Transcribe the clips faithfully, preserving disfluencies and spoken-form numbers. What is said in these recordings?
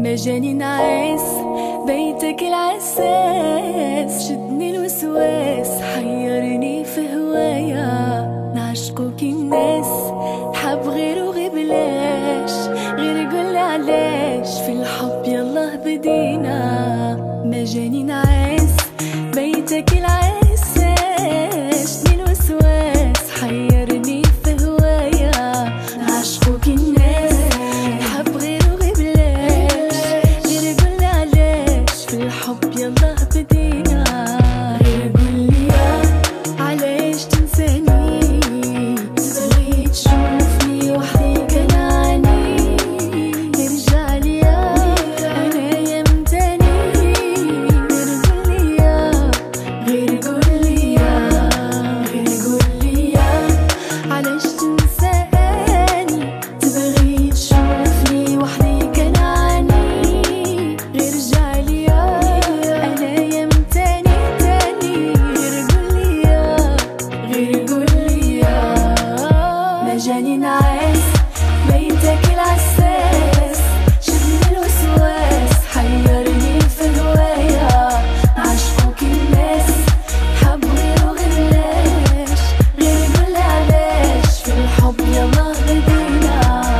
جاني نعاس بيتك العساس، شدني الوسواس حيرني في هوايا، نعشقوك الناس حب غير وغيب بلاش، غير قولي علاش في الحب يلا بدينا. ما جاني نعاس بيتك العساس، شدني الوسواس حيرني في هوايا، نعشقوك الناس حب غير وغيب بلاش، غير قولي علاش في الحب يلا بدينا. غير قولي علاش تنساني، تبغي تشوفني وحدي كنعاني، ارجع ليا انايا من تاني. غير قولي غير قولي غير قولي علاش تنساني، تبغي تشوفني وحدي كنعاني، ارجع ليا انايا من تاني تاني. غير قولي غير قولي ما جاني نعاس بيتك العساس، شدني الوسواس حيرني في هوايا، نعشقوك الناس حب غير وغير بلاش، غير قولي علاش في الحب يلا بدينا.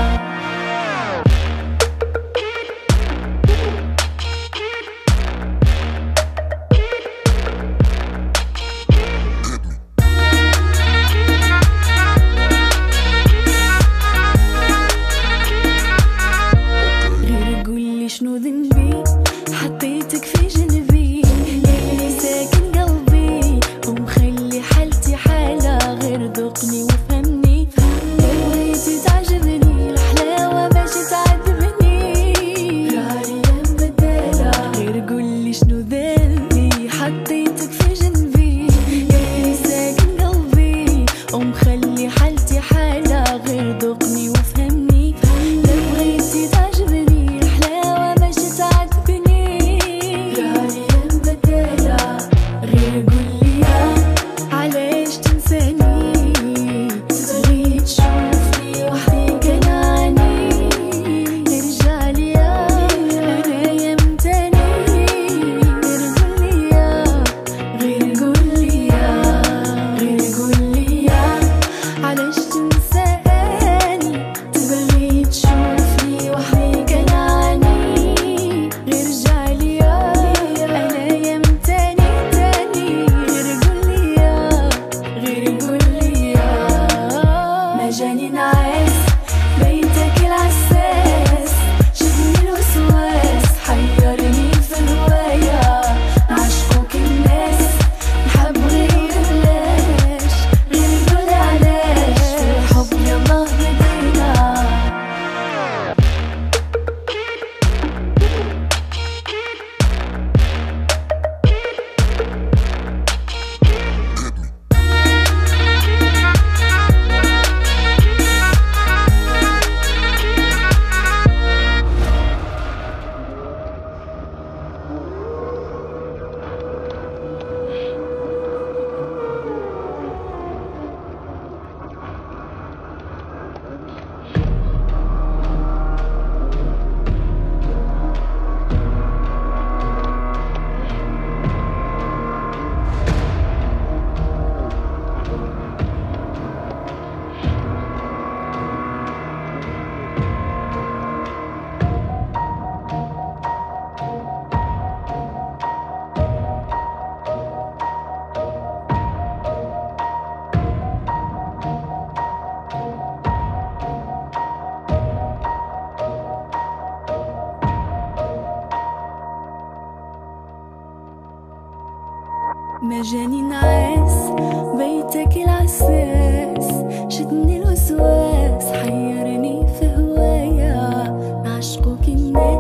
غير قولي شنو ذنبي حطيتك في جنبي، اللي ساكن قلبي ومخلي حالتي حالة، غير ذوقني وفهمني، بغيتي تعجبني الحلاوة باش تعذبني، راني مبدلة. غير قولي شنو ذنبي حطيتك في جنبي، اللي ساكن قلبي ومخلي حالتي حالة، غير ذوقني وفهمني، بغيتي تعجبني الحلاوة باش تعذبني، راني مبدلة. غير قولي علاش تنساني، تبغي تشوفني وحدي كنعاني، ارجع ليا انايا من تاني. غير قولي غير قولي غير قولي علاش تنساني، تبغي تشوفني وحدي كنعاني، ارجع ليا انايا من تاني تاني. غير قولي غير قولي ما جاني نعاس بيتك العساس، شدني الوسواس حيرني في هوايا، نعشقوك الناس نحب غير بلاش، غير قولي علاش في الحب يلا بدينا. ما جاني نعاس بيتك العساس، شدني الوسواس حيرني في هوايا، نعشقوك الناس